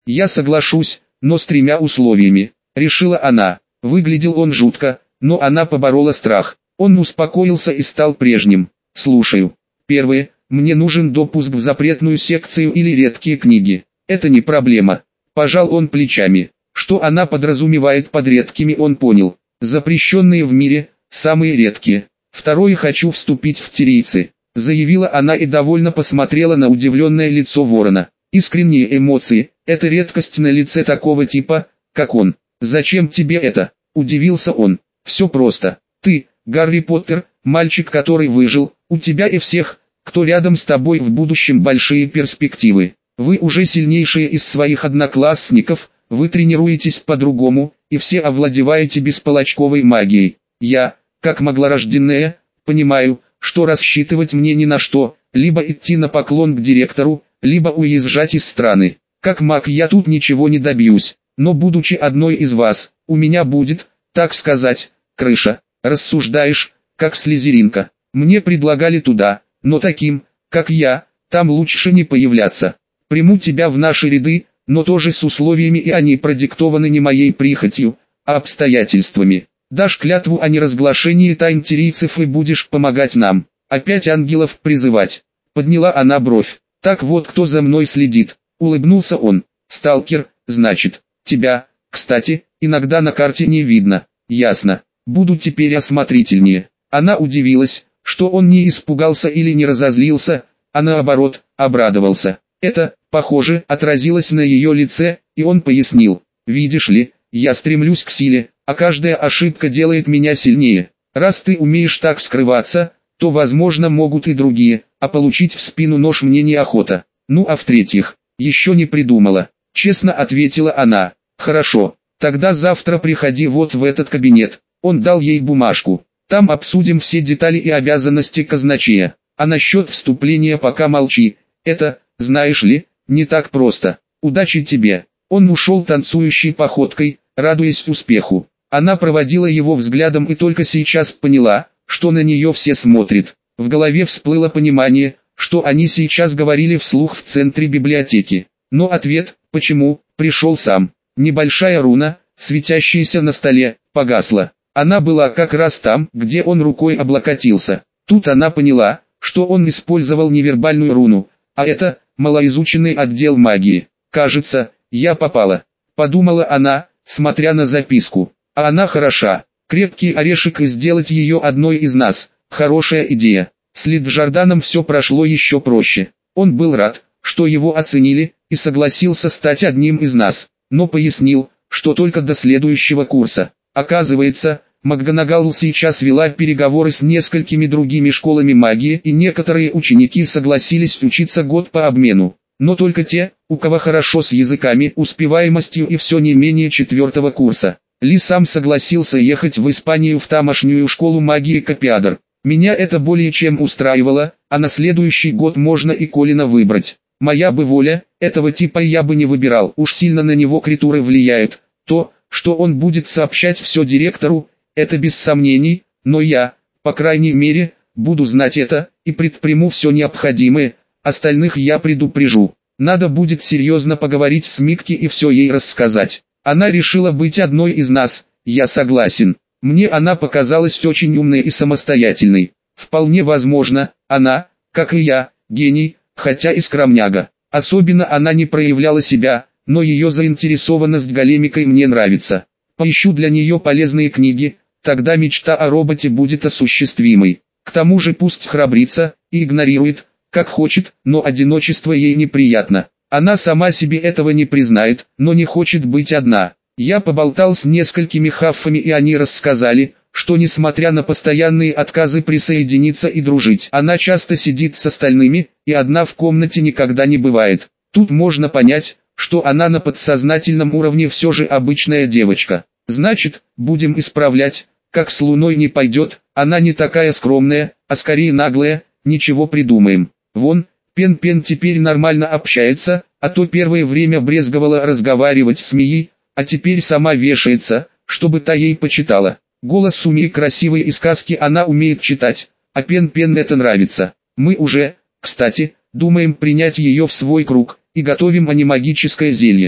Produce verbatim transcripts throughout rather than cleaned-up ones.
Я соглашусь, но с тремя условиями, решила она. Выглядел он жутко, но она поборола страх. Он успокоился и стал прежним. Слушаю. Первое. Мне нужен допуск в запретную секцию или редкие книги. Это не проблема. Пожал он плечами. Что она подразумевает под редкими, он понял. Запрещенные в мире, самые редкие. Второе, хочу вступить в тирийцы, заявила она и довольно посмотрела на удивленное лицо ворона. Искренние эмоции, это редкость на лице такого типа, как он. Зачем тебе это? Удивился он. Все просто. Ты, Гарри Поттер, мальчик, который выжил, у тебя и всех, кто рядом с тобой в будущем большие перспективы. Вы уже сильнейшие из своих одноклассников, вы тренируетесь по-другому, и все овладеваете бесполочковой магией. Я, как маглорожденная, понимаю, что рассчитывать мне ни на что, либо идти на поклон к директору, либо уезжать из страны. Как маг я тут ничего не добьюсь, но будучи одной из вас, у меня будет, так сказать, крыша. Рассуждаешь, как слизеринка. Мне предлагали туда, но таким, как я, там лучше не появляться. Приму тебя в наши ряды, но тоже с условиями, и они продиктованы не моей прихотью, а обстоятельствами. Дашь клятву о неразглашении тайн тирийцев и будешь помогать нам. Опять ангелов призывать. Подняла она бровь. Так вот кто за мной следит. Улыбнулся он. Сталкер, значит. Тебя, кстати, иногда на карте не видно. Ясно. Буду теперь осмотрительнее. Она удивилась, что он не испугался или не разозлился, а наоборот, обрадовался. Это, похоже, отразилось на ее лице, и он пояснил. Видишь ли, я стремлюсь к силе, а каждая ошибка делает меня сильнее. Раз ты умеешь так скрываться, то возможно могут и другие, а получить в спину нож мне неохота. Ну а в-третьих, еще не придумала. Честно ответила она. Хорошо, тогда завтра приходи вот в этот кабинет. Он дал ей бумажку. Там обсудим все детали и обязанности казначея. А насчет вступления пока молчи. Это, знаешь ли, не так просто. Удачи тебе. Он ушел танцующей походкой, радуясь успеху. Она проводила его взглядом и только сейчас поняла, что на нее все смотрят. В голове всплыло понимание, что они сейчас говорили вслух в центре библиотеки. Но ответ, почему, пришел сам. Небольшая руна, светящаяся на столе, погасла. Она была как раз там, где он рукой облокотился. Тут она поняла, что он использовал невербальную руну, а это малоизученный отдел магии. «Кажется, я попала», — подумала она, смотря на записку. «А она хороша. Крепкий орешек и сделать ее одной из нас. Хорошая идея». С Лиджорданом все прошло еще проще. Он был рад, что его оценили, и согласился стать одним из нас, но пояснил, что только до следующего курса. Оказывается, МакГонагал сейчас вела переговоры с несколькими другими школами магии, и некоторые ученики согласились учиться год по обмену. Но только те, у кого хорошо с языками, успеваемостью и все не менее четвертого курса. Ли сам согласился ехать в Испанию в тамошнюю школу магии Копиадор. Меня это более чем устраивало, а на следующий год можно и Колина выбрать. Моя бы воля, этого типа я бы не выбирал, уж сильно на него критуры влияют. То, что он будет сообщать все директору, это без сомнений, но я, по крайней мере, буду знать это, и предприму все необходимое, остальных я предупрежу. Надо будет серьезно поговорить с Микки и все ей рассказать. Она решила быть одной из нас, я согласен. Мне она показалась очень умной и самостоятельной. Вполне возможно, она, как и я, гений, хотя и скромняга. Особенно она не проявляла себя, но ее заинтересованность големикой мне нравится. Поищу для нее полезные книги, тогда мечта о роботе будет осуществимой. К тому же пусть храбрится и игнорирует, как хочет, но одиночество ей неприятно. Она сама себе этого не признает, но не хочет быть одна. Я поболтал с несколькими хаффами, и они рассказали, что несмотря на постоянные отказы присоединиться и дружить, она часто сидит с остальными, и одна в комнате никогда не бывает. Тут можно понять, что она на подсознательном уровне все же обычная девочка. Значит, будем исправлять, как с Луной не пойдет, она не такая скромная, а скорее наглая, ничего придумаем. Вон, Пен-Пен теперь нормально общается, а то первое время брезговала разговаривать с Мией, а теперь сама вешается, чтобы та ей почитала. Голос у Мии красивый, и сказки она умеет читать, а Пен-Пен это нравится. Мы уже, кстати, думаем принять ее в свой круг, и готовим анимагическое зелье.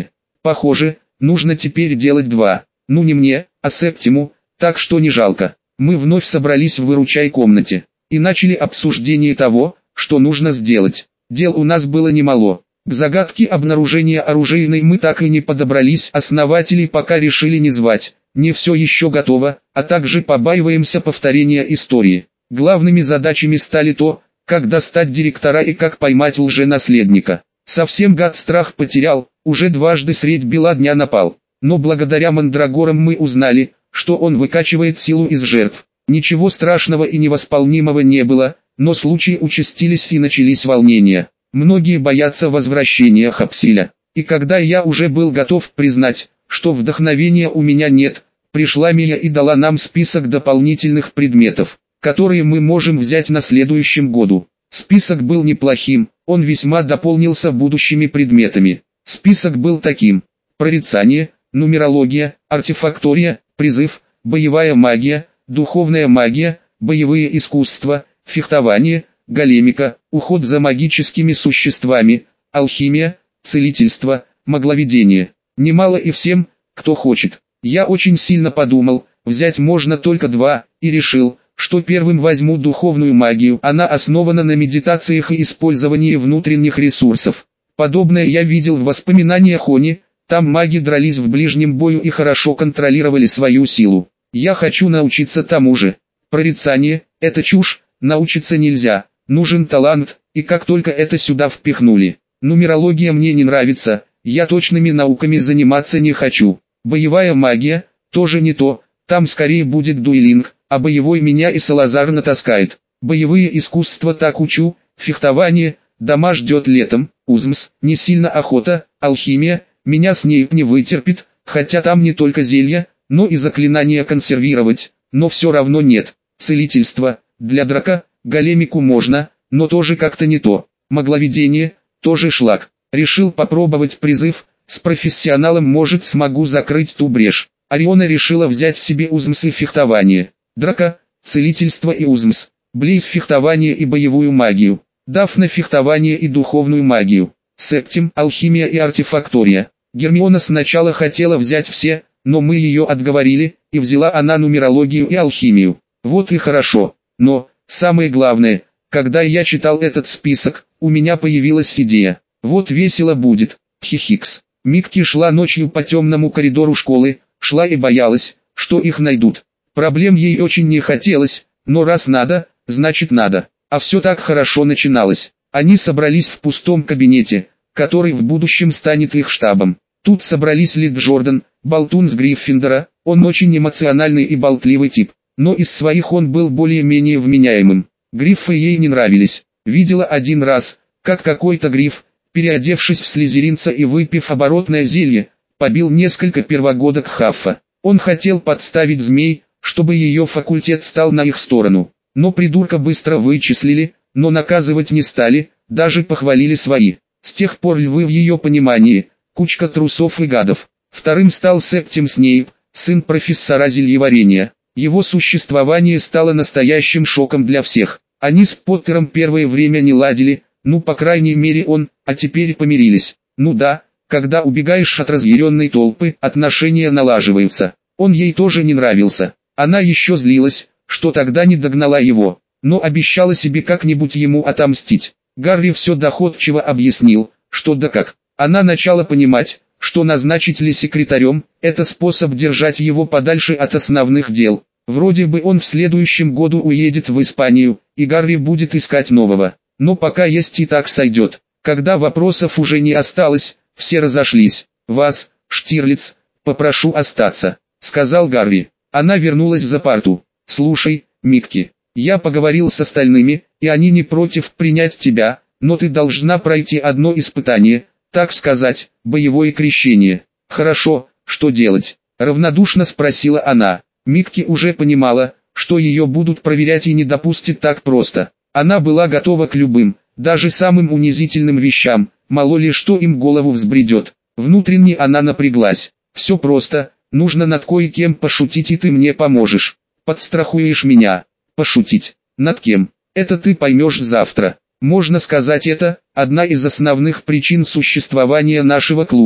Похоже, нужно теперь делать два. Ну не мне, а Септиму, так что не жалко. Мы вновь собрались в выручай комнате и начали обсуждение того, что нужно сделать. Дел у нас было немало. К загадке обнаружения оружейной мы так и не подобрались, основателей пока решили не звать. Не все еще готово, а также побаиваемся повторения истории. Главными задачами стали то, как достать директора и как поймать лженаследника. Совсем гад страх потерял, уже дважды средь бела дня напал. Но благодаря мандрагорам мы узнали, что он выкачивает силу из жертв. Ничего страшного и невосполнимого не было, но случаи участились и начались волнения. Многие боятся возвращения Хапсиля. И когда я уже был готов признать, что вдохновения у меня нет, пришла Мия и дала нам список дополнительных предметов, которые мы можем взять на следующем году. Список был неплохим, он весьма дополнился будущими предметами. Список был таким: прорицание, нумерология, артефактория, призыв, боевая магия, духовная магия, боевые искусства, фехтование, големика, уход за магическими существами, алхимия, целительство, магловедение. Немало и всем, кто хочет. Я очень сильно подумал, взять можно только два, и решил, что первым возьму духовную магию. Она основана на медитациях и использовании внутренних ресурсов. Подобное я видел в воспоминаниях Они, там маги дрались в ближнем бою и хорошо контролировали свою силу. Я хочу научиться тому же. Прорицание – это чушь, научиться нельзя, нужен талант, и как только это сюда впихнули. Нумерология мне не нравится, я точными науками заниматься не хочу. Боевая магия – тоже не то, там скорее будет дуэлинг, а боевой меня и Салазар натаскает. Боевые искусства так учу, фехтование, дома ждет летом, узмс, не сильно охота, алхимия, меня Снейп не вытерпит, хотя там не только зелья, но и заклинания консервировать, но все равно нет. Целительство, для драка, големику можно, но тоже как-то не то. Магловедение, тоже шлак. Решил попробовать призыв, с профессионалом может смогу закрыть ту брешь. Ориона решила взять в себе узмс и фехтование. Драка, целительство и узмс. Блейз фехтование и боевую магию. Дафна фехтование и духовную магию. Септим алхимия и артефактория. Гермиона сначала хотела взять все, но мы ее отговорили, и взяла она нумерологию и алхимию. Вот и хорошо. Но, самое главное, когда я читал этот список, у меня появилась идея. Вот весело будет. Хихикс. Микки шла ночью по темному коридору школы, шла и боялась, что их найдут. Проблем ей очень не хотелось, но раз надо, значит надо. А все так хорошо начиналось. Они собрались в пустом кабинете, который в будущем станет их штабом. Тут собрались Лид Джордан, болтун с Гриффиндора, он очень эмоциональный и болтливый тип, но из своих он был более-менее вменяемым. Гриффы ей не нравились. Видела один раз, как какой-то гриф, переодевшись в слизеринца и выпив оборотное зелье, побил несколько первогодок Хаффа. Он хотел подставить змей, чтобы ее факультет стал на их сторону. Но придурка быстро вычислили, но наказывать не стали, даже похвалили свои. С тех пор львы в ее понимании, кучка трусов и гадов. Вторым стал Септим Снейп, сын профессора зельеварения. Его существование стало настоящим шоком для всех. Они с Поттером первое время не ладили, ну по крайней мере он, а теперь помирились. Ну да, когда убегаешь от разъяренной толпы, отношения налаживаются. Он ей тоже не нравился. Она еще злилась, что тогда не догнала его, но обещала себе как-нибудь ему отомстить. Гарри все доходчиво объяснил, что да как. Она начала понимать, что назначить ли секретарем – это способ держать его подальше от основных дел. Вроде бы он в следующем году уедет в Испанию, и Гарри будет искать нового. Но пока есть и так сойдет. Когда вопросов уже не осталось, все разошлись. «Вас, Штирлиц, попрошу остаться», — сказал Гарри. Она вернулась за парту. «Слушай, Микки, я поговорил с остальными, и они не против принять тебя, но ты должна пройти одно испытание, так сказать, боевое крещение». «Хорошо, что делать?» — равнодушно спросила она. Микки уже понимала, что ее будут проверять и не допустит так просто. Она была готова к любым, даже самым унизительным вещам, мало ли что им в голову взбредет. Внутренне она напряглась. «Все просто, нужно над кое-кем пошутить, и ты мне поможешь. Подстрахуешь меня». «Пошутить? Над кем? Это ты поймешь завтра. Можно сказать, это одна из основных причин существования нашего клуба.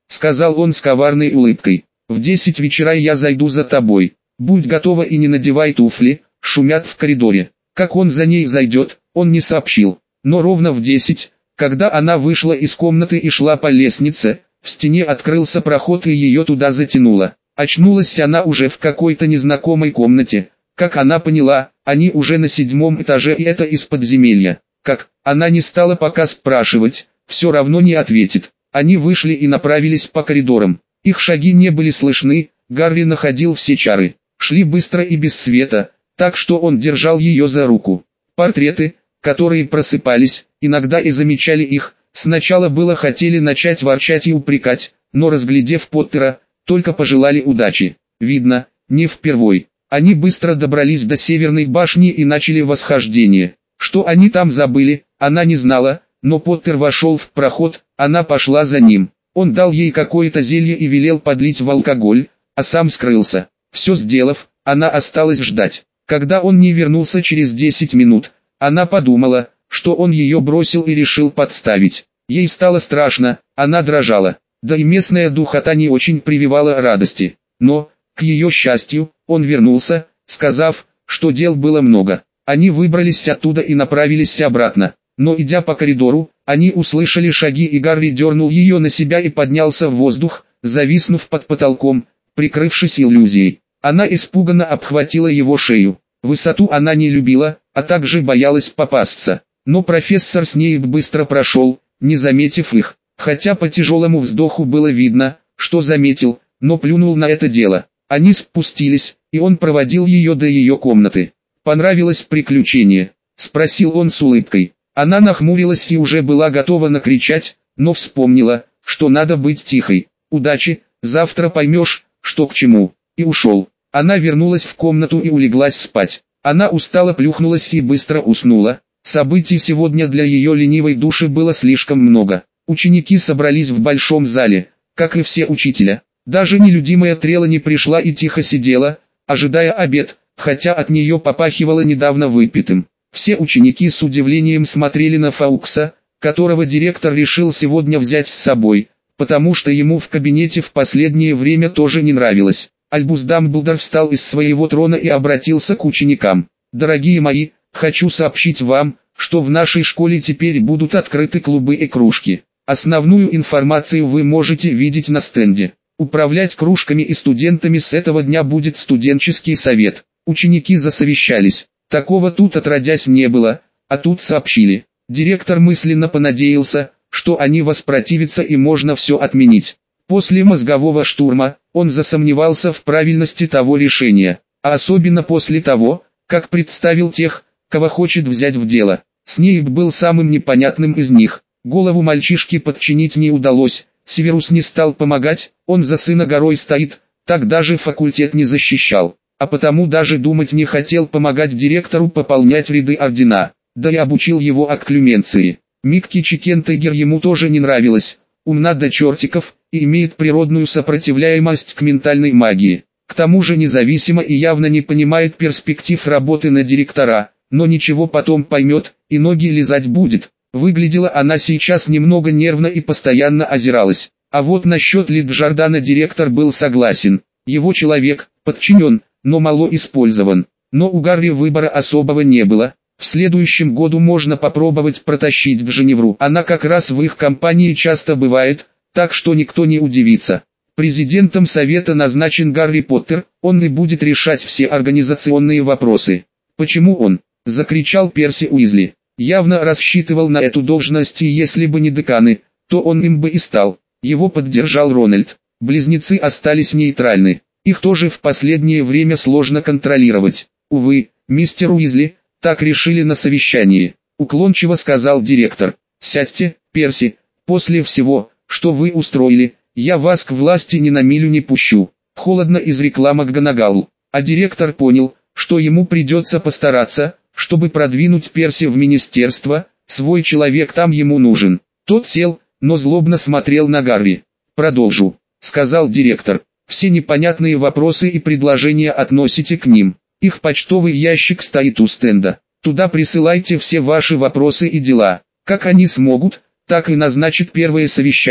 сказал он с коварной улыбкой. В десять вечера я зайду за тобой. Будь готова и не надевай туфли, шумят в коридоре. Как он за ней зайдет, он не сообщил. Но ровно в десять, когда она вышла из комнаты и шла по лестнице, в стене открылся проход и ее туда затянуло. Очнулась она уже в какой-то незнакомой комнате. Как она поняла, они уже на седьмом этаже и это из подземелья. Как, она не стала пока спрашивать, все равно не ответит. Они вышли и направились по коридорам. Их шаги не были слышны, Гарри находил все чары. Шли быстро и без света, так что он держал ее за руку. Портреты, которые просыпались, иногда и замечали их, сначала было хотели начать ворчать и упрекать, но разглядев Поттера, только пожелали удачи. Видно, не впервой. Они быстро добрались до Северной башни и начали восхождение. Что они там забыли, она не знала, но Поттер вошел в проход, она пошла за ним. Он дал ей какое-то зелье и велел подлить в алкоголь, а сам скрылся. Все сделав, она осталась ждать. Когда он не вернулся через десять минут, она подумала, что он ее бросил и решил подставить. Ей стало страшно, она дрожала. Да и местная духота не очень прививала радости. Но, к ее счастью, он вернулся, сказав, что дел было много. Они выбрались оттуда и направились обратно. Но идя по коридору, они услышали шаги и Гарри дернул ее на себя и поднялся в воздух, зависнув под потолком, прикрывшись иллюзией. Она испуганно обхватила его шею. Высоту она не любила, а также боялась попасться. Но профессор Снейп быстро прошел, не заметив их. Хотя по тяжелому вздоху было видно, что заметил, но плюнул на это дело. Они спустились, и он проводил ее до ее комнаты. «Понравилось приключение?» – спросил он с улыбкой. Она нахмурилась и уже была готова накричать, но вспомнила, что надо быть тихой. «Удачи, завтра поймешь, что к чему», и ушел. Она вернулась в комнату и улеглась спать. Она устало плюхнулась и быстро уснула. Событий сегодня для ее ленивой души было слишком много. Ученики собрались в большом зале, как и все учителя. Даже нелюдимая Трела не пришла и тихо сидела, ожидая обед, хотя от нее попахивало недавно выпитым. Все ученики с удивлением смотрели на Фаукса, которого директор решил сегодня взять с собой, потому что ему в кабинете в последнее время тоже не нравилось. Альбус Дамблдор встал из своего трона и обратился к ученикам. «Дорогие мои, хочу сообщить вам, что в нашей школе теперь будут открыты клубы и кружки. Основную информацию вы можете видеть на стенде. Управлять кружками и студентами с этого дня будет студенческий совет». Ученики засовещались. Такого тут отродясь не было, а тут сообщили. Директор мысленно понадеялся, что они воспротивятся и можно все отменить. После мозгового штурма, он засомневался в правильности того решения, а особенно после того, как представил тех, кого хочет взять в дело. Снейп был самым непонятным из них. Голову мальчишки подчинить не удалось, Северус не стал помогать, он за сына горой стоит, так даже факультет не защищал. А потому даже думать не хотел помогать директору пополнять ряды ордена, да и обучил его акклюменции. Микки Чикентегер ему тоже не нравилась, умна до чертиков, и имеет природную сопротивляемость к ментальной магии. К тому же независимо и явно не понимает перспектив работы на директора, но ничего потом поймет, и ноги лизать будет. Выглядела она сейчас немного нервно и постоянно озиралась. А вот насчет Лиджордана директор был согласен. Его человек, подчинен, но мало использован. Но у Гарри выбора особого не было. В следующем году можно попробовать протащить в Женевру. Она как раз в их компании часто бывает, так что никто не удивится. Президентом совета назначен Гарри Поттер, он и будет решать все организационные вопросы. «Почему он?» – закричал Перси Уизли. Явно рассчитывал на эту должность, и если бы не деканы, то он им бы и стал. Его поддержал Рональд. Близнецы остались нейтральны. Их тоже в последнее время сложно контролировать. «Увы, мистер Уизли, так решили на совещании», — уклончиво сказал директор. «Сядьте, Перси, после всего, что вы устроили, я вас к власти ни на милю не пущу», — холодно изрекла МакГонагалл. А директор понял, что ему придется постараться, чтобы продвинуть Перси в министерство, свой человек там ему нужен. Тот сел, но злобно смотрел на Гарри. «Продолжу», — сказал директор. «Все непонятные вопросы и предложения относите к ним. Их почтовый ящик стоит у стенда. Туда присылайте все ваши вопросы и дела. Как они смогут, так и назначат первое совещание,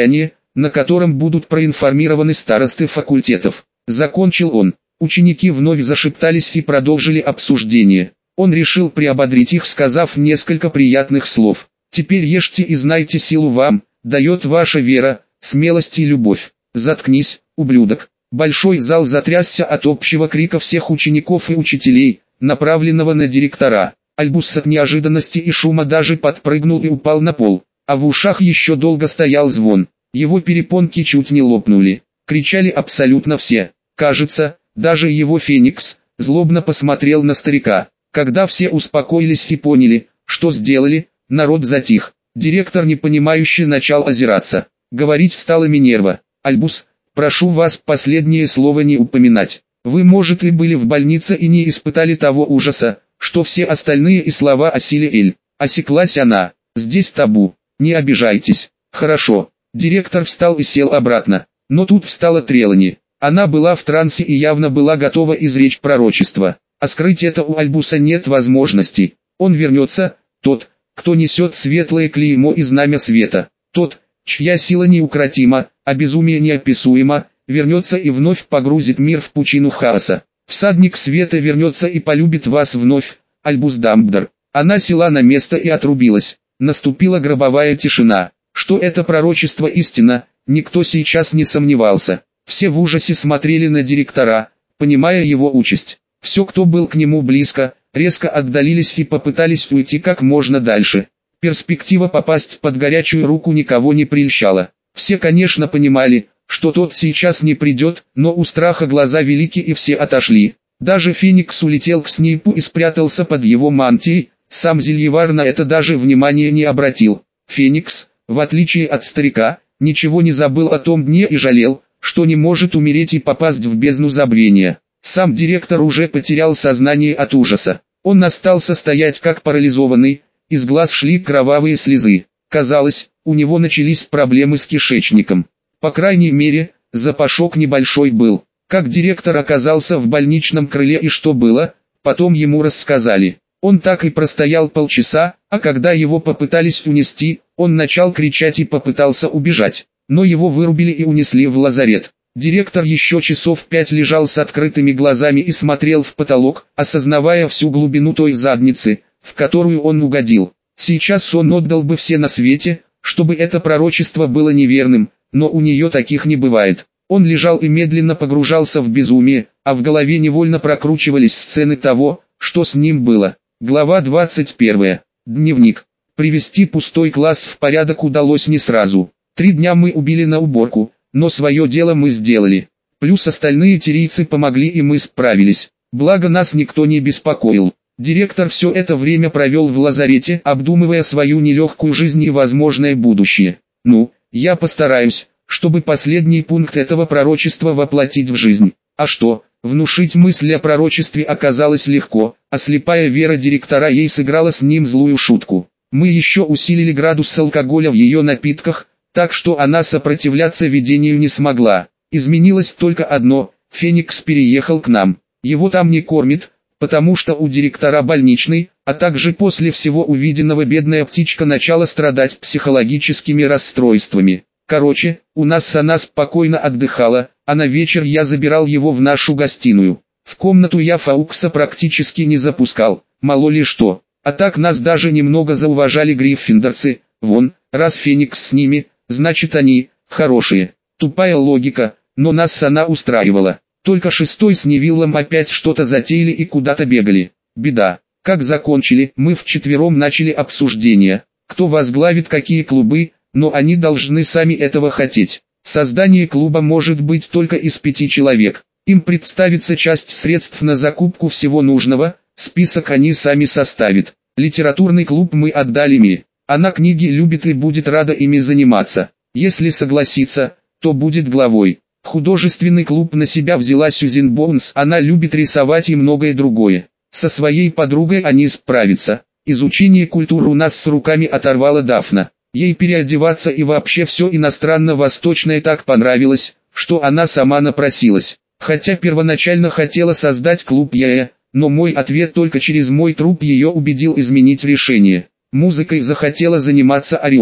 на котором будут проинформированы старосты факультетов. Закончил он. Ученики вновь зашептались и продолжили обсуждение. Он решил приободрить их, сказав несколько приятных слов. «Теперь ешьте и знайте, силу вам дает ваша вера, смелость и любовь». «Заткнись, ублюдок!» Большой зал затрясся от общего крика всех учеников и учителей, направленного на директора. Альбус от неожиданности и шума даже подпрыгнул и упал на пол, а в ушах еще долго стоял звон. Его перепонки чуть не лопнули. Кричали абсолютно все. Кажется, даже его Феникс злобно посмотрел на старика. Когда все успокоились и поняли, что сделали, народ затих. Директор непонимающе начал озираться. Говорить стала Минерва. «Альбус, прошу вас последнее слово не упоминать. Вы, может, и были в больнице и не испытали того ужаса, что все остальные, и слова о силе Эль». Осеклась она. «Здесь табу. Не обижайтесь». «Хорошо». Директор встал и сел обратно. Но тут встала Трелани. Она была в трансе и явно была готова изречь пророчество. А скрыть это у Альбуса нет возможности. Он вернется, тот, кто несет светлое клеймо и знамя света. Тот, чья сила неукротима, а безумие неописуемо, вернется и вновь погрузит мир в пучину хаоса. Всадник света вернется и полюбит вас вновь, Альбус Дамблдор. Она села на место и отрубилась. Наступила гробовая тишина. Что это пророчество истина, никто сейчас не сомневался. Все в ужасе смотрели на директора, понимая его участь. Все, кто был к нему близко, резко отдалились и попытались уйти как можно дальше. Перспектива попасть под горячую руку никого не прельщала. Все, конечно, понимали, что тот сейчас не придет, но у страха глаза велики и все отошли. Даже Феникс улетел к Снейпу и спрятался под его мантией, сам Зельевар на это даже внимания не обратил. Феникс, в отличие от старика, ничего не забыл о том дне и жалел, что не может умереть и попасть в бездну забвения. Сам директор уже потерял сознание от ужаса. Он остался стоять как парализованный, из глаз шли кровавые слезы. Казалось, у него начались проблемы с кишечником. По крайней мере, запашок небольшой был. Как директор оказался в больничном крыле и что было, потом ему рассказали. Он так и простоял полчаса, а когда его попытались унести, он начал кричать и попытался убежать. Но его вырубили и унесли в лазарет. Директор еще часов пять лежал с открытыми глазами и смотрел в потолок, осознавая всю глубину той задницы, в которую он угодил. Сейчас он отдал бы все на свете, чтобы это пророчество было неверным, но у нее таких не бывает. Он лежал и медленно погружался в безумие, а в голове невольно прокручивались сцены того, что с ним было. Глава двадцать первая. Дневник. Привести пустой класс в порядок удалось не сразу. Три дня мы убили на уборку, но свое дело мы сделали. Плюс остальные тирийцы помогли и мы справились. Благо нас никто не беспокоил. Директор все это время провел в лазарете, обдумывая свою нелегкую жизнь и возможное будущее. Ну, я постараюсь, чтобы последний пункт этого пророчества воплотить в жизнь. А что, внушить мысль о пророчестве оказалось легко, а слепая вера директора ей сыграла с ним злую шутку. Мы еще усилили градус алкоголя в ее напитках, так что она сопротивляться видению не смогла. Изменилось только одно: Феникс переехал к нам. Его там не кормит, потому что у директора больничный, а также после всего увиденного бедная птичка начала страдать психологическими расстройствами. Короче, у нас она спокойно отдыхала, а на вечер я забирал его в нашу гостиную. В комнату я Фаукса практически не запускал, мало ли что. А так нас даже немного зауважали гриффиндорцы. Вон, раз Феникс с ними, значит они хорошие. Тупая логика, но нас она устраивала. Только шестой с Невиллом опять что-то затеяли и куда-то бегали. Беда. Как закончили, мы вчетвером начали обсуждение, кто возглавит какие клубы, но они должны сами этого хотеть. Создание клуба может быть только из пяти человек. Им представится часть средств на закупку всего нужного, список они сами составят. Литературный клуб мы отдали Ми. Она книги любит и будет рада ими заниматься. Если согласится, то будет главой. Художественный клуб на себя взяла Сьюзен Боунс, она любит рисовать и многое другое. Со своей подругой они справятся. Изучение культуры у нас с руками оторвала Дафна. Ей переодеваться и вообще все иностранно-восточное так понравилось, что она сама напросилась. Хотя первоначально хотела создать клуб я, но мой ответ только через мой труп ее убедил изменить решение. Музыкой захотела заниматься Ориона.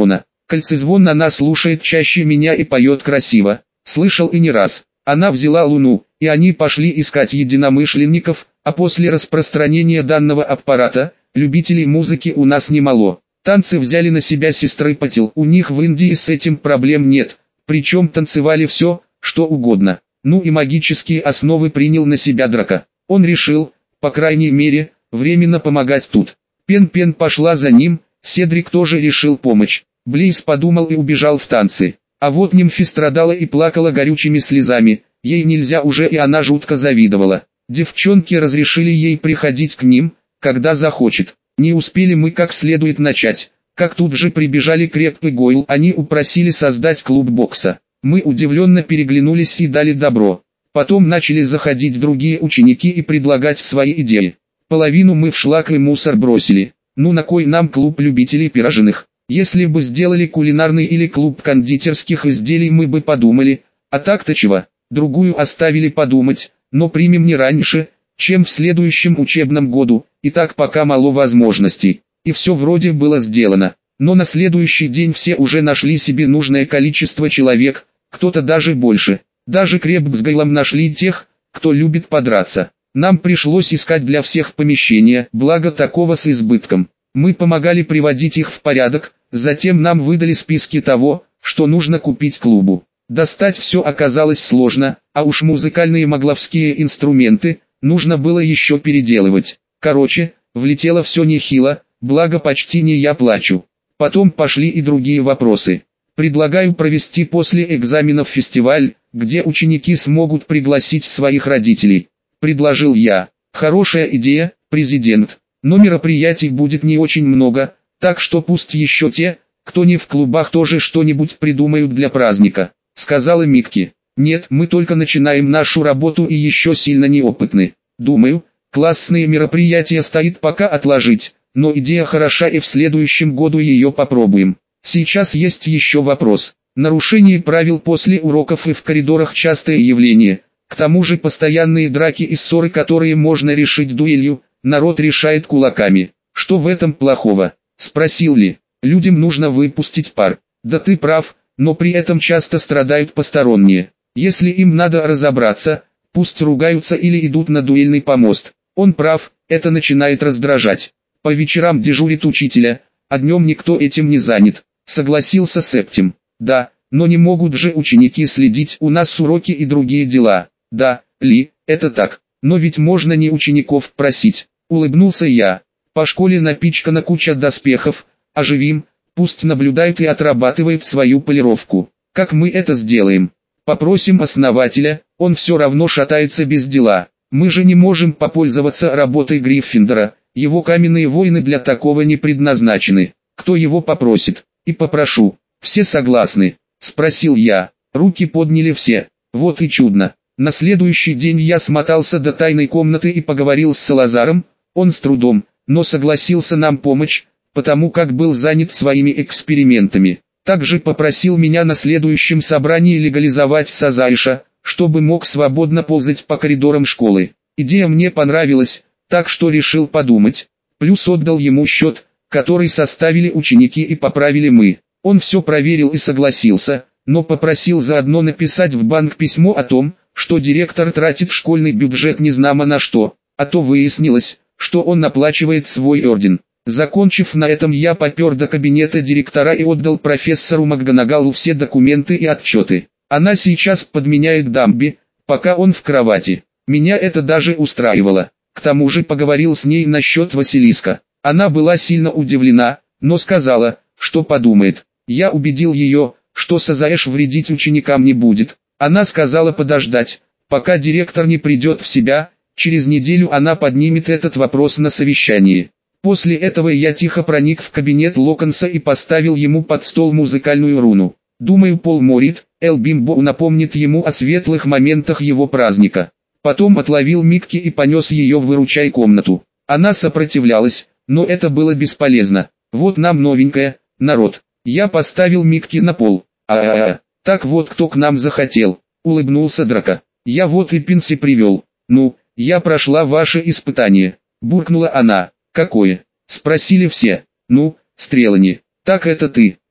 Кольцезвон она слушает чаще меня и поет красиво. Слышал и не раз. Она взяла луну, и они пошли искать единомышленников, а после распространения данного аппарата, любителей музыки у нас немало. Танцы взяли на себя сестры Патил, у них в Индии с этим проблем нет, причем танцевали все, что угодно. Ну и магические основы принял на себя Драко. Он решил, по крайней мере, временно помогать тут. Пен-Пен пошла за ним, Седрик тоже решил помочь. Блейз подумал и убежал в танцы. А вот Нимфи страдала и плакала горючими слезами, ей нельзя уже и она жутко завидовала. Девчонки разрешили ей приходить к ним, когда захочет. Не успели мы как следует начать, как тут же прибежали Креп и Гойл, они упросили создать клуб бокса. Мы удивленно переглянулись и дали добро. Потом начали заходить другие ученики и предлагать свои идеи. Половину мы в шлак и мусор бросили. Ну на кой нам клуб любителей пирожных? Если бы сделали кулинарный или клуб кондитерских изделий, мы бы подумали, а так-то чего? Другую оставили подумать, но примем не раньше, чем в следующем учебном году, и так пока мало возможностей. И все вроде было сделано. Но на следующий день все уже нашли себе нужное количество человек, кто-то даже больше. Даже Креп с Гайлом нашли тех, кто любит подраться. Нам пришлось искать для всех помещения, благо такого с избытком. Мы помогали приводить их в порядок, затем нам выдали списки того, что нужно купить клубу. Достать все оказалось сложно, а уж музыкальные могловские инструменты нужно было еще переделывать. Короче, влетело все нехило, благо почти не я плачу. Потом пошли и другие вопросы. Предлагаю провести после экзаменов фестиваль, где ученики смогут пригласить своих родителей. Предложил я. Хорошая идея, президент. Но мероприятий будет не очень много, так что пусть еще те, кто не в клубах, тоже что-нибудь придумают для праздника, сказала Микки. Нет, мы только начинаем нашу работу и еще сильно неопытны. Думаю, классные мероприятия стоит пока отложить, но идея хороша и в следующем году ее попробуем. Сейчас есть еще вопрос. Нарушение правил после уроков и в коридорах частое явление. К тому же постоянные драки и ссоры, которые можно решить дуэлью, народ решает кулаками. Что в этом плохого? Спросил Ли. Людям нужно выпустить пар. Да ты прав, но при этом часто страдают посторонние. Если им надо разобраться, пусть ругаются или идут на дуэльный помост. Он прав, это начинает раздражать. По вечерам дежурит учителя, а днем никто этим не занят. Согласился Септим. Да, но не могут же ученики следить, у нас уроки и другие дела. Да, Ли, это так, но ведь можно не учеников просить. Улыбнулся я. По школе напичкана куча доспехов, оживим, пусть наблюдают и отрабатывают свою полировку. Как мы это сделаем? Попросим основателя, он все равно шатается без дела. Мы же не можем попользоваться работой Гриффиндора, его каменные воины для такого не предназначены. Кто его попросит? И попрошу. Все согласны? Спросил я. Руки подняли все. Вот и чудно. На следующий день я смотался до тайной комнаты и поговорил с Салазаром. Он с трудом, но согласился нам помочь, потому как был занят своими экспериментами. Также попросил меня на следующем собрании легализовать Сазайша, чтобы мог свободно ползать по коридорам школы. Идея мне понравилась, так что решил подумать. Плюс отдал ему счет, который составили ученики и поправили мы. Он все проверил и согласился, но попросил заодно написать в банк письмо о том, что директор тратит школьный бюджет незнамо на что, а то выяснилось, что он оплачивает свой орден. Закончив на этом, я попер до кабинета директора и отдал профессору МакГонагалу все документы и отчеты. Она сейчас подменяет Дамби, пока он в кровати. Меня это даже устраивало. К тому же поговорил с ней насчет Василиска. Она была сильно удивлена, но сказала, что подумает. Я убедил ее, что Сазаэш вредить ученикам не будет. Она сказала подождать, пока директор не придет в себя. Через неделю она поднимет этот вопрос на совещании. После этого я тихо проник в кабинет Локонса и поставил ему под стол музыкальную руну. Думаю, Пол Морит, Эл Бимбо напомнит ему о светлых моментах его праздника. Потом отловил Микки и понес ее в выручай комнату. Она сопротивлялась, но это было бесполезно. Вот нам новенькая, народ. Я поставил Микки на пол. А-а-а, так вот кто к нам захотел, улыбнулся Драко. Я вот и Пинси привел. Ну, я прошла ваше испытание, буркнула она. Какое? Спросили все. Ну, Стрелани. Так это ты.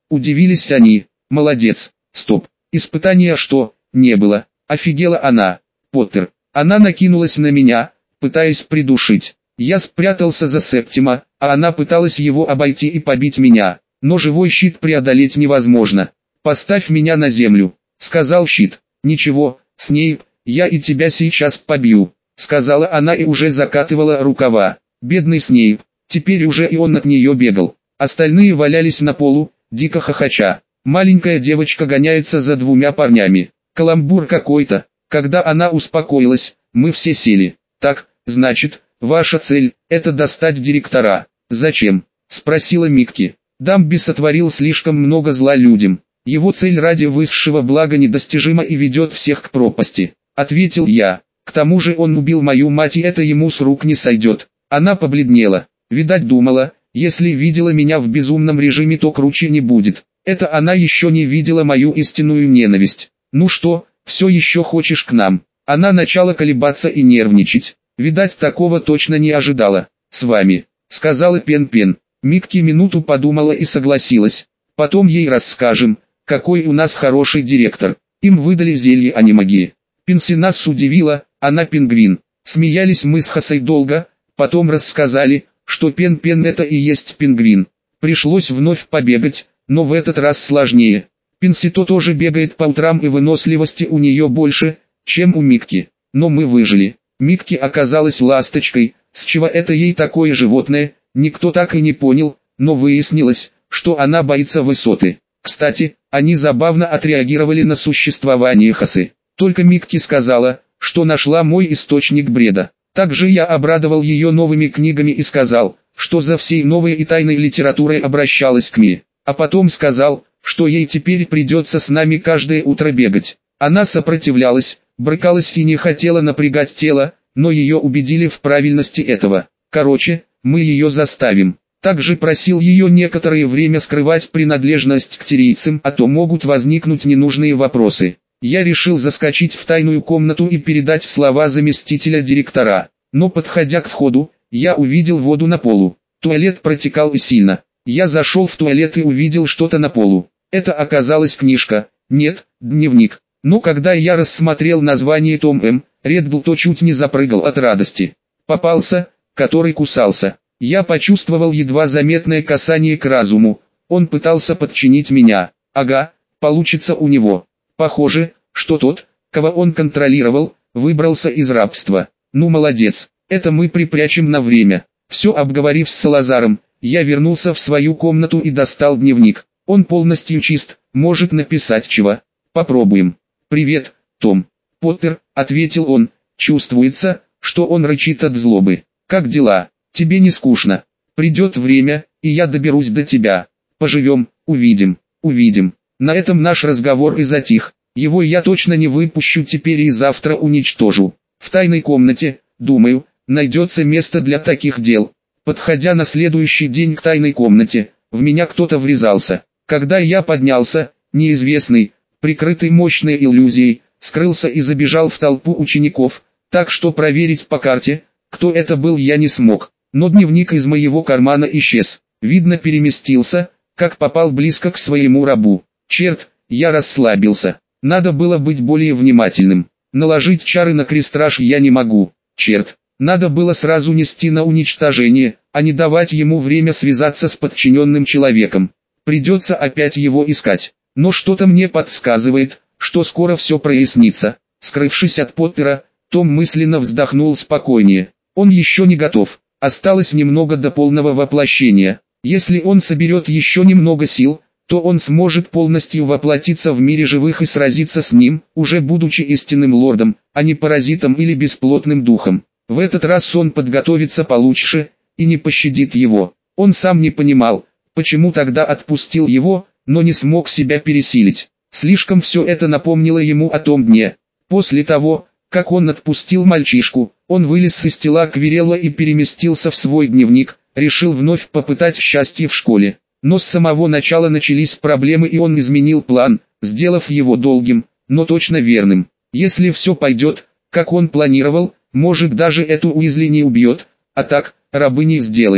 Удивились они. Молодец. Стоп. Испытания что? Не было. Офигела она. Поттер. Она накинулась на меня, пытаясь придушить. Я спрятался за Септима, а она пыталась его обойти и побить меня. Но живой щит преодолеть невозможно. «Поставь меня на землю», — сказал щит. «Ничего, Снейп, я и тебя сейчас побью», — сказала она и уже закатывала рукава. Бедный Снейп, теперь уже и он от нее бегал. Остальные валялись на полу, дико хохоча. Маленькая девочка гоняется за двумя парнями. Каламбур какой-то. Когда она успокоилась, мы все сели. «Так, значит, ваша цель – это достать директора». «Зачем?» – спросила Микки. Дамби сотворил слишком много зла людям. Его цель ради высшего блага недостижима и ведет всех к пропасти. Ответил я. К тому же он убил мою мать, и это ему с рук не сойдет. Она побледнела. Видать, думала, если видела меня в безумном режиме, то круче не будет. Это она еще не видела мою истинную ненависть. «Ну что, все еще хочешь к нам?» Она начала колебаться и нервничать. Видать, такого точно не ожидала. «С вами», — сказала Пен-Пен. Микки минуту подумала и согласилась. «Потом ей расскажем, какой у нас хороший директор». Им выдали зелье анимагии. Пинси нас удивила, она пингвин. Смеялись мы с Хасой долго, потом рассказали, что Пен-Пен это и есть пингвин. Пришлось вновь побегать, но в этот раз сложнее. Пинси-то тоже бегает по утрам, и выносливости у нее больше, чем у Микки. Но мы выжили. Микки оказалась ласточкой, с чего это ей такое животное, никто так и не понял, но выяснилось, что она боится высоты. Кстати, они забавно отреагировали на существование Хасы. Только Микки сказала, что нашла мой источник бреда. Также я обрадовал ее новыми книгами и сказал, что за всей новой и тайной литературой обращалась к Ми. А потом сказал, что ей теперь придется с нами каждое утро бегать. Она сопротивлялась, брыкалась и не хотела напрягать тело, но ее убедили в правильности этого. Короче, мы ее заставим. Также просил ее некоторое время скрывать принадлежность к тирийцам, а то могут возникнуть ненужные вопросы. Я решил заскочить в тайную комнату и передать слова заместителя директора. Но подходя к входу, я увидел воду на полу. Туалет протекал и сильно. Я зашел в туалет и увидел что-то на полу. Это оказалась книжка, нет, дневник. Но когда я рассмотрел название Том М. Реддл, то чуть не запрыгал от радости. Попался, который кусался. Я почувствовал едва заметное касание к разуму. Он пытался подчинить меня. Ага, получится у него. Похоже, что тот, кого он контролировал, выбрался из рабства. Ну молодец, это мы припрячем на время. Все обговорив с Салазаром, я вернулся в свою комнату и достал дневник. Он полностью чист, может написать чего. Попробуем. «Привет, Том». «Поттер», — ответил он, чувствуется, что он рычит от злобы. «Как дела? Тебе не скучно? Придет время, и я доберусь до тебя. Поживем, увидим, увидим». На этом наш разговор и затих. Его я точно не выпущу теперь и завтра уничтожу. В тайной комнате, думаю, найдется место для таких дел. Подходя на следующий день к тайной комнате, в меня кто-то врезался. Когда я поднялся, неизвестный, прикрытый мощной иллюзией, скрылся и забежал в толпу учеников, так что проверить по карте, кто это был, я не смог. Но дневник из моего кармана исчез. Видно, переместился, как попал близко к своему рабу. Черт, я расслабился. Надо было быть более внимательным. Наложить чары на крестраж я не могу. Черт, надо было сразу нести на уничтожение, а не давать ему время связаться с подчиненным человеком. Придется опять его искать. Но что-то мне подсказывает, что скоро все прояснится. Скрывшись от Поттера, Том мысленно вздохнул спокойнее. Он еще не готов. Осталось немного до полного воплощения. Если он соберет еще немного сил, то он сможет полностью воплотиться в мире живых и сразиться с ним, уже будучи истинным лордом, а не паразитом или бесплотным духом. В этот раз он подготовится получше, и не пощадит его. Он сам не понимал, почему тогда отпустил его, но не смог себя пересилить. Слишком все это напомнило ему о том дне. После того, как он отпустил мальчишку, он вылез из тела Квирелла и переместился в свой дневник, решил вновь попытать счастье в школе. Но с самого начала начались проблемы, и он изменил план, сделав его долгим, но точно верным. Если все пойдет, как он планировал, может даже эту Уизли не убьет, а так, рабыней сделает.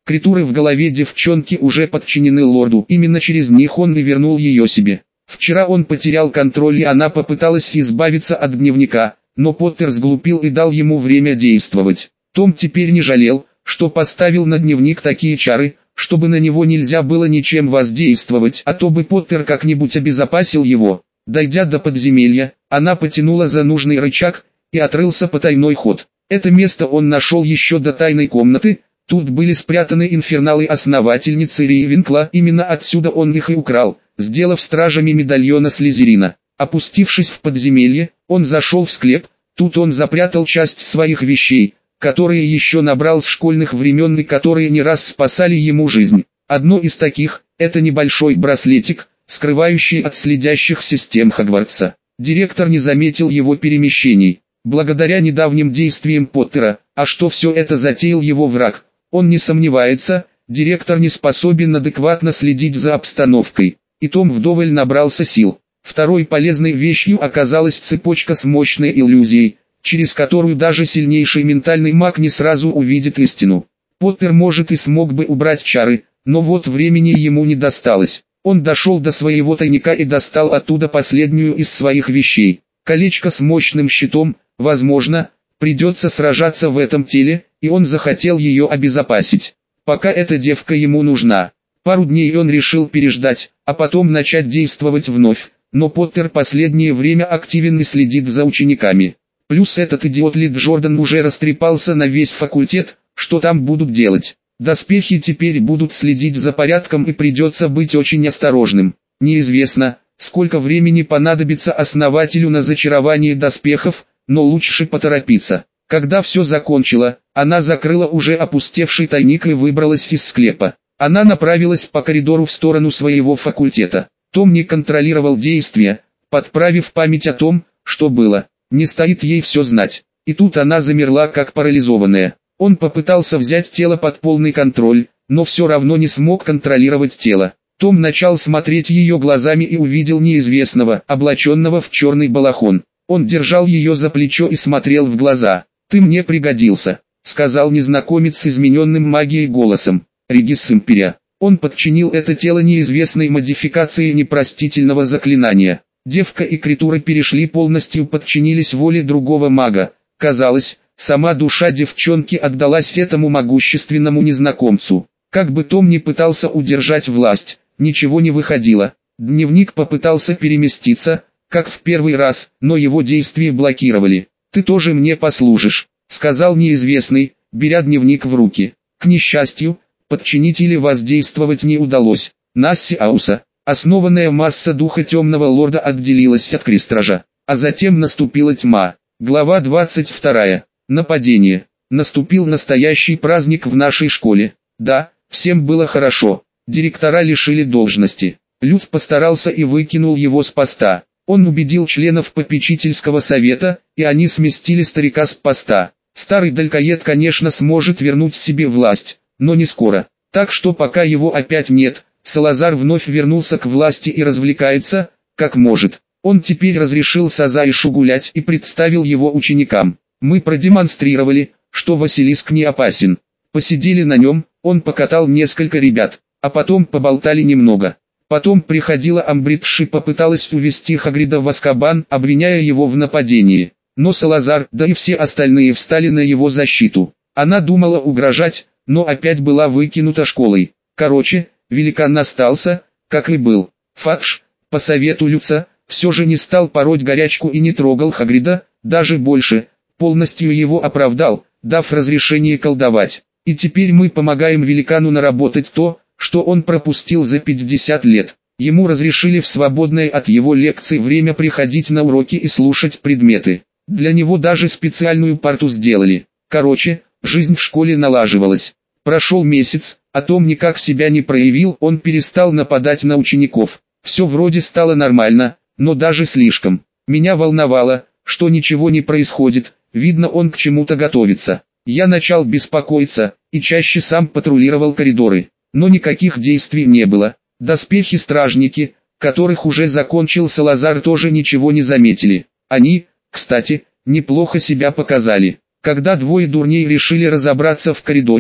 Критуры в голове девчонки уже подчинены лорду, именно через них он и вернул ее себе. Вчера он потерял контроль и она попыталась избавиться от дневника, но Поттер сглупил и дал ему время действовать. Том теперь не жалел, что поставил на дневник такие чары, чтобы на него нельзя было ничем воздействовать, а то бы Поттер как-нибудь обезопасил его. Дойдя до подземелья, она потянула за нужный рычаг, и открылся потайной ход. Это место он нашел еще до тайной комнаты, тут были спрятаны инферналы основательницы Рейвенкла, именно отсюда он их и украл, сделав стражами медальона Слизерина. Опустившись в подземелье, он зашел в склеп, тут он запрятал часть своих вещей, которые еще набрал с школьных времен и которые не раз спасали ему жизнь. Одно из таких – это небольшой браслетик, скрывающий от следящих систем Хогвартса. Директор не заметил его перемещений. Благодаря недавним действиям Поттера, а что все это затеял его враг, он не сомневается, директор не способен адекватно следить за обстановкой. И Том вдоволь набрался сил. Второй полезной вещью оказалась цепочка с мощной иллюзией, через которую даже сильнейший ментальный маг не сразу увидит истину. Поттер может и смог бы убрать чары, но вот времени ему не досталось. Он дошел до своего тайника и достал оттуда последнюю из своих вещей. Колечко с мощным щитом, возможно, придется сражаться в этом теле, и он захотел ее обезопасить. Пока эта девка ему нужна. Пару дней он решил переждать, а потом начать действовать вновь, но Поттер последнее время активен и следит за учениками. Плюс этот идиот Ли Джордан уже растрепался на весь факультет, что там будут делать. Доспехи теперь будут следить за порядком и придется быть очень осторожным. Неизвестно, сколько времени понадобится основателю на зачарование доспехов, но лучше поторопиться. Когда все закончила, она закрыла уже опустевший тайник и выбралась из склепа. Она направилась по коридору в сторону своего факультета. Том не контролировал действия, подправив память о том, что было. Не стоит ей все знать. И тут она замерла как парализованная. Он попытался взять тело под полный контроль, но все равно не смог контролировать тело. Том начал смотреть ее глазами и увидел неизвестного, облаченного в черный балахон. Он держал ее за плечо и смотрел в глаза. «Ты мне пригодился», — сказал незнакомец с измененным магией голосом. «Регис Империя». Он подчинил это тело неизвестной модификации непростительного заклинания. Девка и Критура перешли полностью подчинились воле другого мага. Казалось, сама душа девчонки отдалась этому могущественному незнакомцу. Как бы Том ни пытался удержать власть, ничего не выходило. Дневник попытался переместиться, как в первый раз, но его действия блокировали. «Ты тоже мне послужишь», — сказал неизвестный, беря дневник в руки. К несчастью, подчинить или воздействовать не удалось. Насси Ауса, основанная масса духа темного лорда, отделилась от крестража, а затем наступила тьма. Глава двадцать вторая. Нападение. Наступил настоящий праздник в нашей школе. Да, всем было хорошо. Директора лишили должности. Люц постарался и выкинул его с поста. Он убедил членов попечительского совета, и они сместили старика с поста. Старый Далькоед, конечно, сможет вернуть себе власть, но не скоро. Так что пока его опять нет, Салазар вновь вернулся к власти и развлекается, как может. Он теперь разрешил Сазаишу гулять и представил его ученикам. Мы продемонстрировали, что Василиск не опасен. Посидели на нем, он покатал несколько ребят, а потом поболтали немного. Потом приходила Амбридж и попыталась увести Хагрида в Азкабан, обвиняя его в нападении. Но Салазар, да и все остальные встали на его защиту. Она думала угрожать, но опять была выкинута школой. Короче, великан остался, как и был. Фадж, по совету Люца, все же не стал пороть горячку и не трогал Хагрида, даже больше, полностью его оправдал, дав разрешение колдовать. И теперь мы помогаем великану наработать то, что он пропустил за пятьдесят лет. Ему разрешили в свободное от его лекций время приходить на уроки и слушать предметы. Для него даже специальную парту сделали. Короче, жизнь в школе налаживалась. Прошел месяц, а Том никак себя не проявил, он перестал нападать на учеников. Все вроде стало нормально, но даже слишком. Меня волновало, что ничего не происходит, видно, он к чему-то готовится. Я начал беспокоиться, и чаще сам патрулировал коридоры. Но никаких действий не было. Доспехи-стражники, которых уже закончил Салазар, тоже ничего не заметили. Они, кстати, неплохо себя показали. Когда двое дурней решили разобраться в коридоре,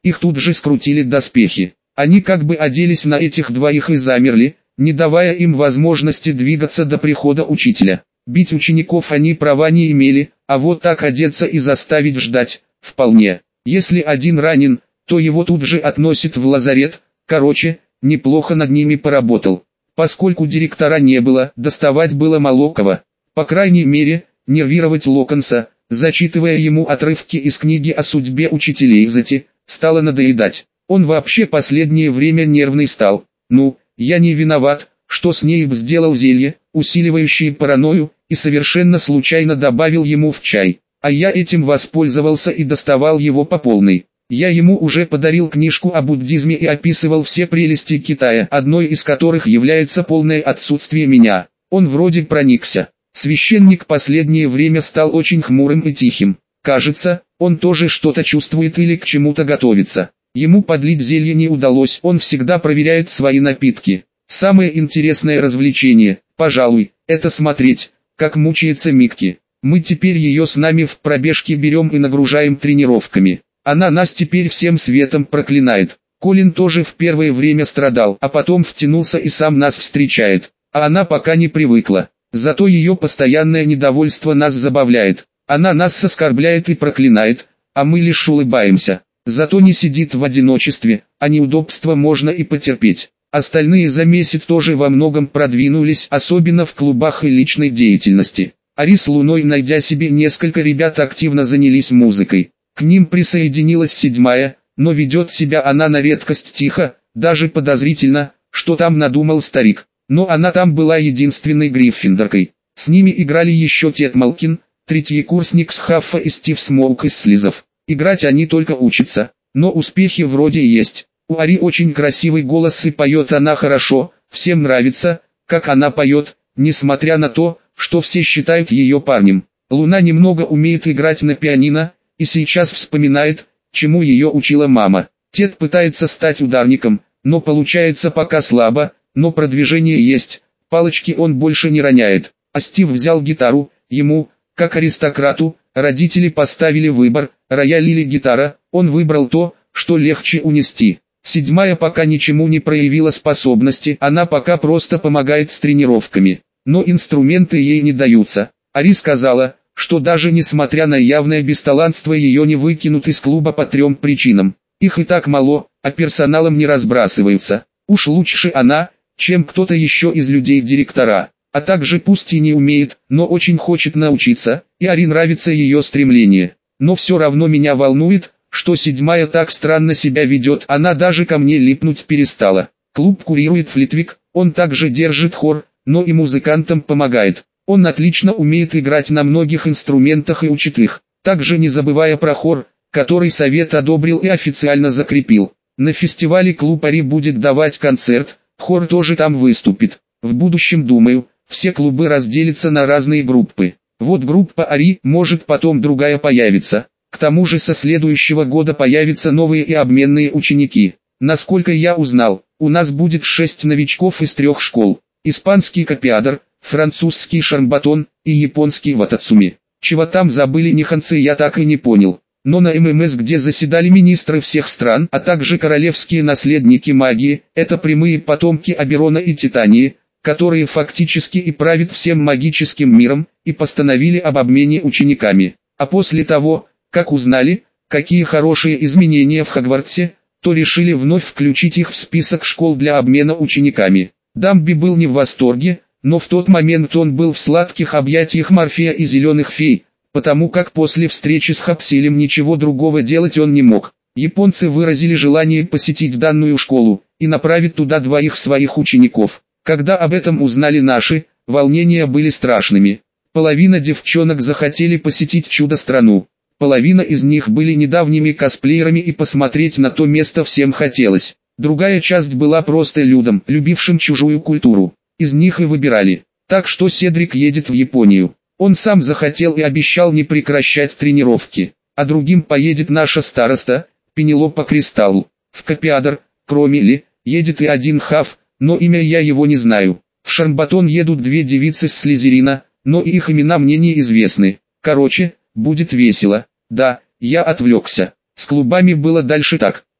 их тут же скрутили доспехи. Они как бы оделись на этих двоих и замерли, не давая им возможности двигаться до прихода учителя. Бить учеников они права не имели, а вот так одеться и заставить ждать – вполне. Если один ранен, то его тут же относят в лазарет. Короче, неплохо над ними поработал. Поскольку директора не было, доставать было мало кого. По крайней мере, нервировать Локонса, зачитывая ему отрывки из книги о судьбе учителей Зати, стало надоедать. Он вообще последнее время нервный стал. Ну, я не виноват, что Снейп сделал зелье, усиливающее паранойю, и совершенно случайно добавил ему в чай. А я этим воспользовался и доставал его по полной. Я ему уже подарил книжку о буддизме и описывал все прелести Китая, одной из которых является полное отсутствие меня. Он вроде проникся. Священник последнее время стал очень хмурым и тихим. Кажется, он тоже что-то чувствует или к чему-то готовится. Ему подлить зелье не удалось, он всегда проверяет свои напитки. Самое интересное развлечение, пожалуй, это смотреть, как мучается Микки. Мы теперь ее с нами в пробежке берем и нагружаем тренировками. Она нас теперь всем светом проклинает. Колин тоже в первое время страдал, а потом втянулся и сам нас встречает. А она пока не привыкла. Зато ее постоянное недовольство нас забавляет. Она нас оскорбляет и проклинает, а мы лишь улыбаемся. Зато не сидит в одиночестве, а неудобства можно и потерпеть. Остальные за месяц тоже во многом продвинулись, особенно в клубах и личной деятельности. Ари с Луной, найдя себе несколько ребят, активно занялись музыкой. К ним присоединилась седьмая, но ведет себя она на редкость тихо, даже подозрительно, что там надумал старик. Но она там была единственной гриффиндоркой. С ними играли еще Тед Малкин, третий курсник с Хаффа и Стив Смоук из Слизов. Играть они только учатся, но успехи вроде есть. У Ари очень красивый голос и поет она хорошо, всем нравится, как она поет, несмотря на то, что все считают ее парнем. Луна немного умеет играть на пианино, и сейчас вспоминает, чему ее учила мама. Тед пытается стать ударником, но получается пока слабо, но продвижение есть, палочки он больше не роняет. А Стив взял гитару, ему, как аристократу, родители поставили выбор, рояль или гитара, он выбрал то, что легче унести. Седьмая пока ничему не проявила способности, она пока просто помогает с тренировками, но инструменты ей не даются. Ари сказала, что даже несмотря на явное бесталанство ее не выкинут из клуба по трем причинам. Их и так мало, а персоналом не разбрасываются. Уж лучше она, чем кто-то еще из людей-директора. А также пусть и не умеет, но очень хочет научиться, и Ари нравится ее стремление. Но все равно меня волнует, что седьмая так странно себя ведет, она даже ко мне липнуть перестала. Клуб курирует Флитвик, он также держит хор, но и музыкантам помогает. Он отлично умеет играть на многих инструментах и учит их, также не забывая про хор, который совет одобрил и официально закрепил. На фестивале клуб Ари будет давать концерт, хор тоже там выступит. В будущем, думаю, все клубы разделятся на разные группы. Вот группа Ари, может потом другая появится. К тому же со следующего года появятся новые и обменные ученики. Насколько я узнал, у нас будет шесть новичков из трех школ. Испанский Копиадор, французский Шармбатон и японский Ватацуми. Чего там забыли ниханцы, я так и не понял. Но на ММС, где заседали министры всех стран, а также королевские наследники магии, это прямые потомки Аберона и Титании, которые фактически и правят всем магическим миром, и постановили об обмене учениками. А после того, как узнали, какие хорошие изменения в Хогвартсе, то решили вновь включить их в список школ для обмена учениками. Дамби был не в восторге, но в тот момент он был в сладких объятиях Морфея и Зеленых Фей, потому как после встречи с Хапсилем ничего другого делать он не мог. Японцы выразили желание посетить данную школу, и направить туда двоих своих учеников. Когда об этом узнали наши, волнения были страшными. Половина девчонок захотели посетить чудо-страну. Половина из них были недавними косплеерами и посмотреть на то место всем хотелось. Другая часть была просто людом, любившим чужую культуру. Из них и выбирали. Так что Седрик едет в Японию. Он сам захотел и обещал не прекращать тренировки. А другим поедет наша староста, Пенелопа Кристалл. В Копиадор, кроме Ли, едет и один Хаф, но имя я его не знаю. В Шармбатон едут две девицы с Слизерина, но и их имена мне неизвестны. Короче, будет весело. Да, я отвлекся. С клубами было дальше так.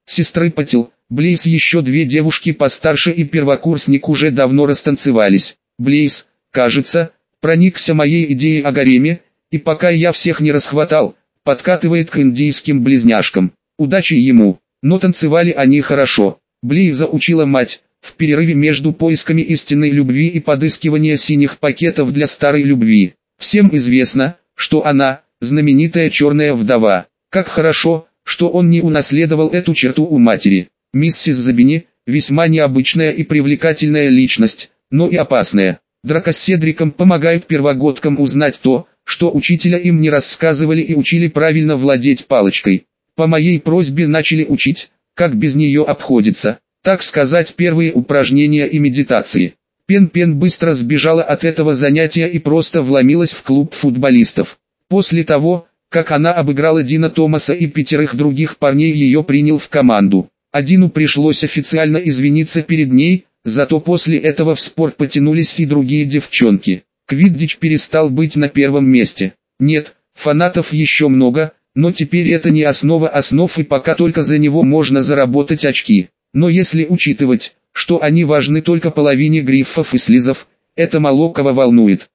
Сестры Патил, Блейз, еще две девушки постарше и первокурсник уже давно растанцевались. Блейз, кажется, проникся моей идеей о гареме, и пока я всех не расхватал, подкатывает к индийским близняшкам. Удачи ему, но танцевали они хорошо. Блейза учила мать, в перерыве между поисками истинной любви и подыскивания синих пакетов для старой любви. Всем известно, что она, знаменитая черная вдова. Как хорошо, что он не унаследовал эту черту у матери. Миссис Забини, весьма необычная и привлекательная личность, но и опасная. Драка с Седриком помогают первогодкам узнать то, что учителя им не рассказывали и учили правильно владеть палочкой. По моей просьбе начали учить, как без нее обходится, так сказать, первые упражнения и медитации. Пен-Пен быстро сбежала от этого занятия и просто вломилась в клуб футболистов. После того, как она обыграла Дина Томаса и пятерых других парней, ее принял в команду. А Дину пришлось официально извиниться перед ней, зато после этого в спорт потянулись и другие девчонки. Квиддич перестал быть на первом месте. Нет, фанатов еще много, но теперь это не основа основ и пока только за него можно заработать очки. Но если учитывать, что они важны только половине гриффов и слизов, это мало кого волнует.